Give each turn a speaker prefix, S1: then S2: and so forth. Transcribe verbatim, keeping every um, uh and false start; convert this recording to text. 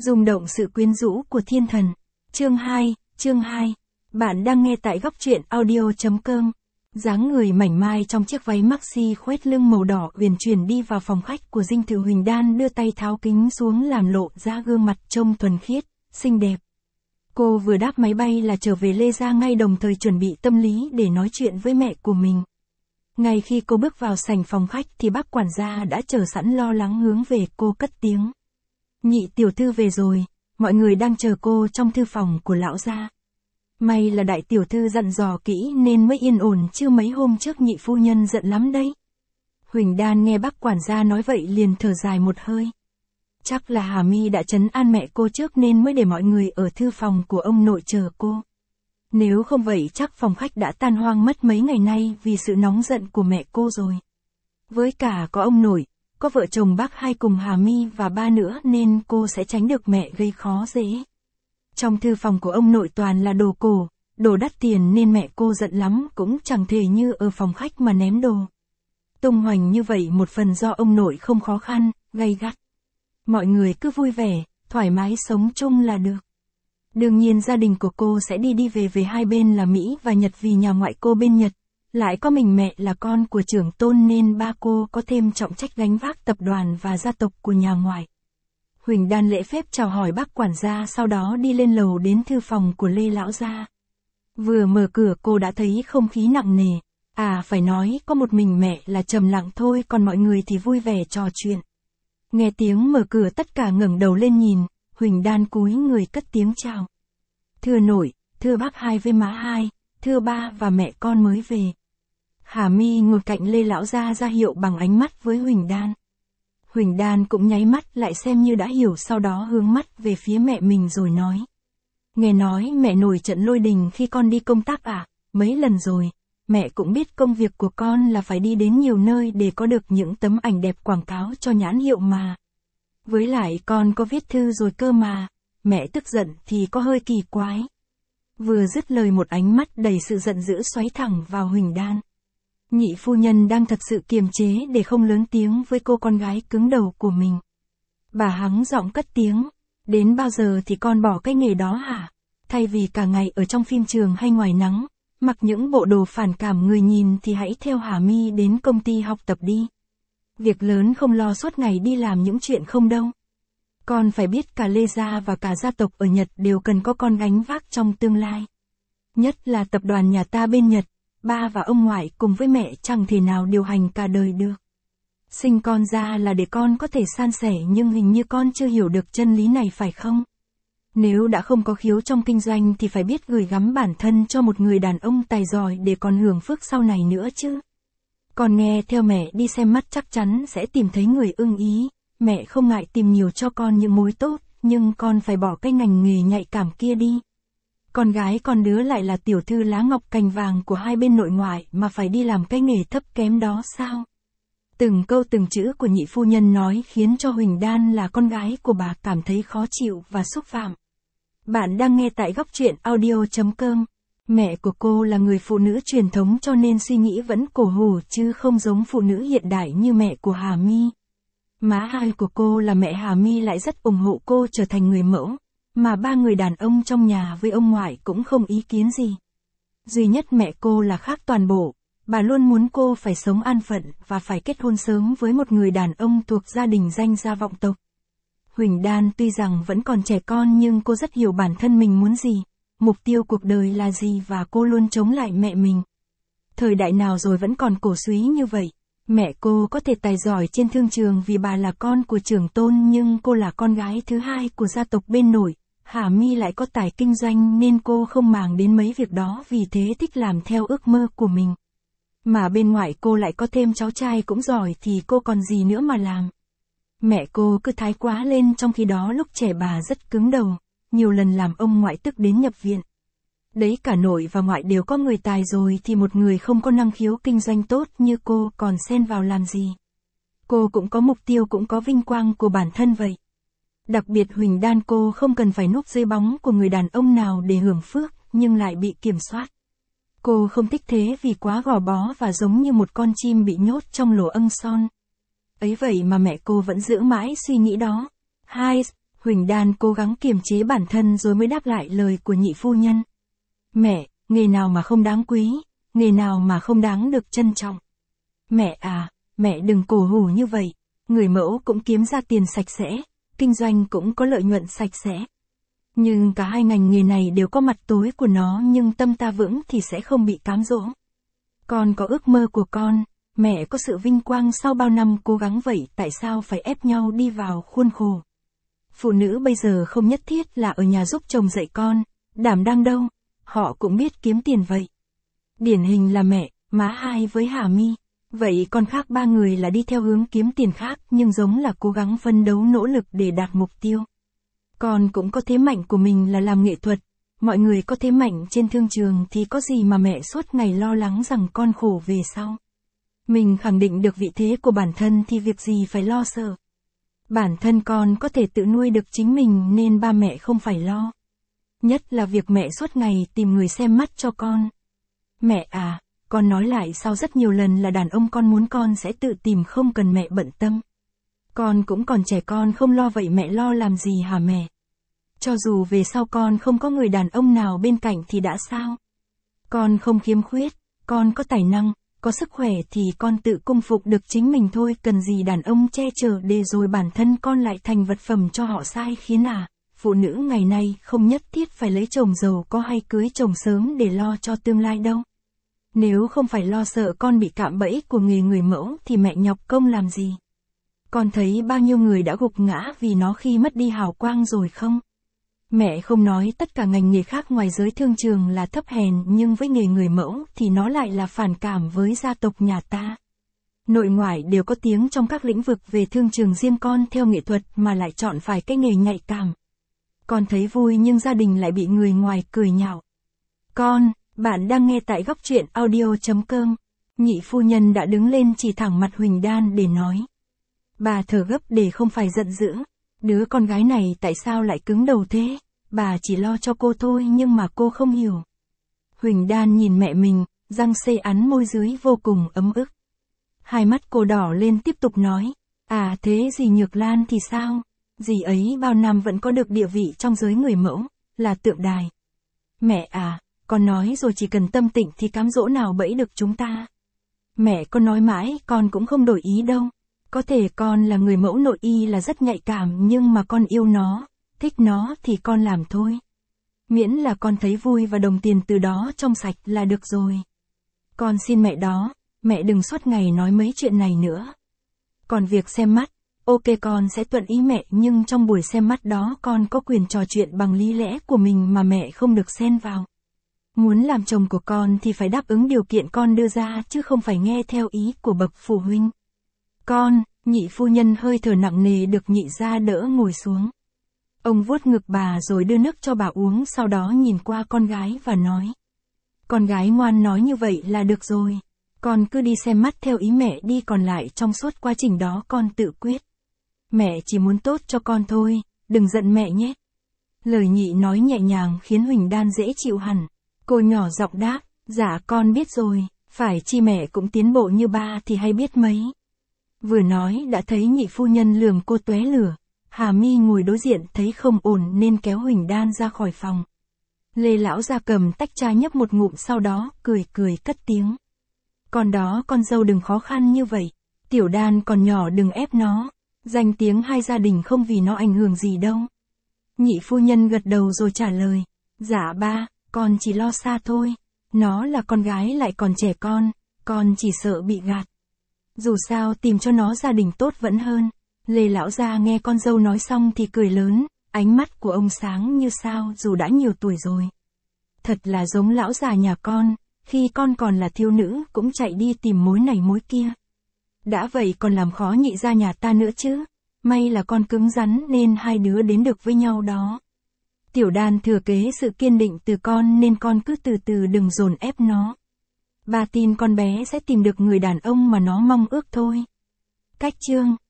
S1: Rung động sự quyến rũ của thiên thần. Chương hai, chương hai. Bạn đang nghe tại góc truyện audio.com. Dáng người mảnh mai trong chiếc váy maxi khoét lưng màu đỏ uyển chuyển đi vào phòng khách của dinh thự Huỳnh Đan, đưa tay tháo kính xuống làm lộ ra gương mặt trông thuần khiết, xinh đẹp. Cô vừa đáp máy bay là trở về Lê Gia ngay, đồng thời chuẩn bị tâm lý để nói chuyện với mẹ của mình. Ngay khi cô bước vào sảnh phòng khách thì bác quản gia đã chờ sẵn, lo lắng hướng về cô cất tiếng. Nhị tiểu thư về rồi, mọi người đang chờ cô trong thư phòng của lão gia. May là đại tiểu thư dặn dò kỹ nên mới yên ổn, chứ mấy hôm trước nhị phu nhân giận lắm đấy. Huỳnh Đan nghe bác quản gia nói vậy liền thở dài một hơi. Chắc là Hà Mi đã trấn an mẹ cô trước nên mới để mọi người ở thư phòng của ông nội chờ cô. Nếu không vậy chắc phòng khách đã tan hoang mất mấy ngày nay vì sự nóng giận của mẹ cô rồi. Với cả có ông nội, có vợ chồng bác hai cùng Hà Mi và ba nữa nên cô sẽ tránh được mẹ gây khó dễ. Trong thư phòng của ông nội toàn là đồ cổ, đồ đắt tiền nên mẹ cô giận lắm cũng chẳng thể như ở phòng khách mà ném đồ. Tung hoành như vậy một phần do ông nội không khó khăn, gay gắt. Mọi người cứ vui vẻ, thoải mái sống chung là được. Đương nhiên gia đình của cô sẽ đi đi về về, hai bên là Mỹ và Nhật, vì nhà ngoại cô bên Nhật. Lại có mình mẹ là con của trưởng tôn nên ba cô có thêm trọng trách gánh vác tập đoàn và gia tộc của nhà ngoại. Huỳnh Đan lễ phép chào hỏi bác quản gia, sau đó đi lên lầu đến thư phòng của Lê lão gia. Vừa mở cửa cô đã thấy không khí nặng nề. À phải nói có một mình mẹ là trầm lặng thôi, còn mọi người thì vui vẻ trò chuyện. Nghe tiếng mở cửa tất cả ngẩng đầu lên nhìn, Huỳnh Đan cúi người cất tiếng chào. Thưa nội, thưa bác hai với má hai, thưa ba và mẹ con mới về. Hà Mi ngồi cạnh Lê lão gia ra hiệu bằng ánh mắt với Huỳnh Đan. Huỳnh Đan cũng nháy mắt lại xem như đã hiểu, sau đó hướng mắt về phía mẹ mình rồi nói. Nghe nói mẹ nổi trận lôi đình khi con đi công tác à? Mấy lần rồi, mẹ cũng biết công việc của con là phải đi đến nhiều nơi để có được những tấm ảnh đẹp quảng cáo cho nhãn hiệu mà. Với lại con có viết thư rồi cơ mà, mẹ tức giận thì có hơi kỳ quái. Vừa dứt lời một ánh mắt đầy sự giận dữ xoáy thẳng vào Huỳnh Đan. Nhị phu nhân đang thật sự kiềm chế để không lớn tiếng với cô con gái cứng đầu của mình. Bà hắng giọng cất tiếng, đến bao giờ thì con bỏ cái nghề đó hả? Thay vì cả ngày ở trong phim trường hay ngoài nắng, mặc những bộ đồ phản cảm người nhìn, thì hãy theo Hà Mi đến công ty học tập đi. Việc lớn không lo suốt ngày đi làm những chuyện không đâu. Con phải biết cả Lê Gia và cả gia tộc ở Nhật đều cần có con gánh vác trong tương lai. Nhất là tập đoàn nhà ta bên Nhật, ba và ông ngoại cùng với mẹ chẳng thể nào điều hành cả đời được. Sinh con ra là để con có thể san sẻ, nhưng hình như con chưa hiểu được chân lý này phải không? Nếu đã không có khiếu trong kinh doanh thì phải biết gửi gắm bản thân cho một người đàn ông tài giỏi để còn hưởng phước sau này nữa chứ. Con nghe theo mẹ đi xem mắt chắc chắn sẽ tìm thấy người ưng ý. Mẹ không ngại tìm nhiều cho con những mối tốt, nhưng con phải bỏ cái ngành nghề nhạy cảm kia đi. Con gái con đứa lại là tiểu thư lá ngọc cành vàng của hai bên nội ngoại mà phải đi làm cái nghề thấp kém đó sao? Từng câu từng chữ của nhị phu nhân nói khiến cho Huỳnh Đan là con gái của bà cảm thấy khó chịu và xúc phạm. Bạn đang nghe tại góc truyện audio.com. Mẹ của cô là người phụ nữ truyền thống cho nên suy nghĩ vẫn cổ hủ chứ không giống phụ nữ hiện đại như mẹ của Hà Mi. Má hai của cô là mẹ Hà Mi lại rất ủng hộ cô trở thành người mẫu, mà ba người đàn ông trong nhà với ông ngoại cũng không ý kiến gì. Duy nhất mẹ cô là khác toàn bộ, bà luôn muốn cô phải sống an phận và phải kết hôn sớm với một người đàn ông thuộc gia đình danh gia vọng tộc. Huỳnh Đan tuy rằng vẫn còn trẻ con nhưng cô rất hiểu bản thân mình muốn gì, mục tiêu cuộc đời là gì, và cô luôn chống lại mẹ mình. Thời đại nào rồi vẫn còn cổ súy như vậy. Mẹ cô có thể tài giỏi trên thương trường vì bà là con của trưởng tôn, nhưng cô là con gái thứ hai của gia tộc bên nội. Hà Mi lại có tài kinh doanh nên cô không màng đến mấy việc đó, vì thế thích làm theo ước mơ của mình. Mà bên ngoại cô lại có thêm cháu trai cũng giỏi thì cô còn gì nữa mà làm. Mẹ cô cứ thái quá lên, trong khi đó lúc trẻ bà rất cứng đầu, nhiều lần làm ông ngoại tức đến nhập viện. Đấy, cả nội và ngoại đều có người tài rồi thì một người không có năng khiếu kinh doanh tốt như cô còn xen vào làm gì. Cô cũng có mục tiêu, cũng có vinh quang của bản thân vậy. Đặc biệt Huỳnh Đan cô không cần phải núp dưới bóng của người đàn ông nào để hưởng phước, nhưng lại bị kiểm soát. Cô không thích thế vì quá gò bó và giống như một con chim bị nhốt trong lỗ âng son. Ấy vậy mà mẹ cô vẫn giữ mãi suy nghĩ đó. Hai, Huỳnh Đan cố gắng kiềm chế bản thân rồi mới đáp lại lời của nhị phu nhân. Mẹ, nghề nào mà không đáng quý, nghề nào mà không đáng được trân trọng. Mẹ à, mẹ đừng cổ hủ như vậy, người mẫu cũng kiếm ra tiền sạch sẽ, kinh doanh cũng có lợi nhuận sạch sẽ. Nhưng cả hai ngành nghề này đều có mặt tối của nó, nhưng tâm ta vững thì sẽ không bị cám dỗ. Con có ước mơ của con, mẹ có sự vinh quang sau bao năm cố gắng vậy, tại sao phải ép nhau đi vào khuôn khổ? Phụ nữ bây giờ không nhất thiết là ở nhà giúp chồng dạy con, đảm đang đâu, họ cũng biết kiếm tiền vậy. Điển hình là mẹ, má hai với Hà My. Vậy con khác ba người là đi theo hướng kiếm tiền khác nhưng giống là cố gắng phấn đấu nỗ lực để đạt mục tiêu. Con cũng có thế mạnh của mình là làm nghệ thuật, mọi người có thế mạnh trên thương trường thì có gì mà mẹ suốt ngày lo lắng rằng con khổ về sau. Mình khẳng định được vị thế của bản thân thì việc gì phải lo sợ. Bản thân con có thể tự nuôi được chính mình nên ba mẹ không phải lo. Nhất là việc mẹ suốt ngày tìm người xem mắt cho con. Mẹ à, con nói lại sau rất nhiều lần là đàn ông con muốn con sẽ tự tìm không cần mẹ bận tâm. Con cũng còn trẻ con không lo vậy mẹ lo làm gì hả mẹ? Cho dù về sau con không có người đàn ông nào bên cạnh thì đã sao? Con không khiếm khuyết, con có tài năng, có sức khỏe thì con tự cung phục được chính mình thôi, cần gì đàn ông che chở để rồi bản thân con lại thành vật phẩm cho họ sai khiến à? Phụ nữ ngày nay không nhất thiết phải lấy chồng giàu có hay cưới chồng sớm để lo cho tương lai đâu. Nếu không phải lo sợ con bị cạm bẫy của nghề người mẫu thì mẹ nhọc công làm gì? Con thấy bao nhiêu người đã gục ngã vì nó khi mất đi hào quang rồi không? Mẹ không nói tất cả ngành nghề khác ngoài giới thương trường là thấp hèn, nhưng với nghề người mẫu thì nó lại là phản cảm với gia tộc nhà ta. Nội ngoại đều có tiếng trong các lĩnh vực về thương trường, riêng con theo nghệ thuật mà lại chọn phải cái nghề nhạy cảm. Con thấy vui nhưng gia đình lại bị người ngoài cười nhạo. Con, bạn đang nghe tại góc truyện audio chấm com. Nhị phu nhân đã đứng lên chỉ thẳng mặt Huỳnh Đan để nói. Bà thở gấp để không phải giận dữ. Đứa con gái này tại sao lại cứng đầu thế? Bà chỉ lo cho cô thôi nhưng mà cô không hiểu. Huỳnh Đan nhìn mẹ mình, răng xê ắn môi dưới vô cùng ấm ức. Hai mắt cô đỏ lên tiếp tục nói. À thế dì Nhược Lan thì sao? Dì ấy bao năm vẫn có được địa vị trong giới người mẫu, là tượng đài. Mẹ à, con nói rồi chỉ cần tâm tịnh thì cám dỗ nào bẫy được chúng ta. Mẹ con nói mãi con cũng không đổi ý đâu. Có thể con là người mẫu nội y là rất nhạy cảm nhưng mà con yêu nó, thích nó thì con làm thôi. Miễn là con thấy vui và đồng tiền từ đó trong sạch là được rồi. Con xin mẹ đó, mẹ đừng suốt ngày nói mấy chuyện này nữa. Còn việc xem mắt, ok con sẽ thuận ý mẹ nhưng trong buổi xem mắt đó con có quyền trò chuyện bằng lý lẽ của mình mà mẹ không được xen vào. Muốn làm chồng của con thì phải đáp ứng điều kiện con đưa ra chứ không phải nghe theo ý của bậc phụ huynh. Con, nhị phu nhân hơi thở nặng nề được nhị gia đỡ ngồi xuống. Ông vuốt ngực bà rồi đưa nước cho bà uống, sau đó nhìn qua con gái và nói. Con gái ngoan nói như vậy là được rồi. Con cứ đi xem mắt theo ý mẹ đi, còn lại trong suốt quá trình đó con tự quyết. Mẹ chỉ muốn tốt cho con thôi, đừng giận mẹ nhé. Lời nhị nói nhẹ nhàng khiến Huỳnh Đan dễ chịu hẳn. Cô nhỏ giọng đáp, dạ con biết rồi, phải chi mẹ cũng tiến bộ như ba thì hay biết mấy. Vừa nói đã thấy nhị phu nhân lườm cô tóe lửa. Hà My ngồi đối diện thấy không ổn nên kéo Huỳnh Đan ra khỏi phòng. Lê lão ra cầm tách trà nhấp một ngụm, sau đó cười cười cất tiếng. Con đó con dâu đừng khó khăn như vậy. Tiểu Đan còn nhỏ đừng ép nó. Danh tiếng hai gia đình không vì nó ảnh hưởng gì đâu. Nhị phu nhân gật đầu rồi trả lời. Dạ ba, con chỉ lo xa thôi. Nó là con gái lại còn trẻ con, con chỉ sợ bị gạt. Dù sao tìm cho nó gia đình tốt vẫn hơn. Lê lão gia nghe con dâu nói xong thì cười lớn, ánh mắt của ông sáng như sao dù đã nhiều tuổi rồi. Thật là giống lão già nhà con, khi con còn là thiếu nữ cũng chạy đi tìm mối này mối kia. Đã vậy còn làm khó nhị gia nhà ta nữa chứ. May là con cứng rắn nên hai đứa đến được với nhau đó. Tiểu Đan thừa kế sự kiên định từ con nên con cứ từ từ đừng dồn ép nó. Bà tin con bé sẽ tìm được người đàn ông mà nó mong ước thôi. Cách chương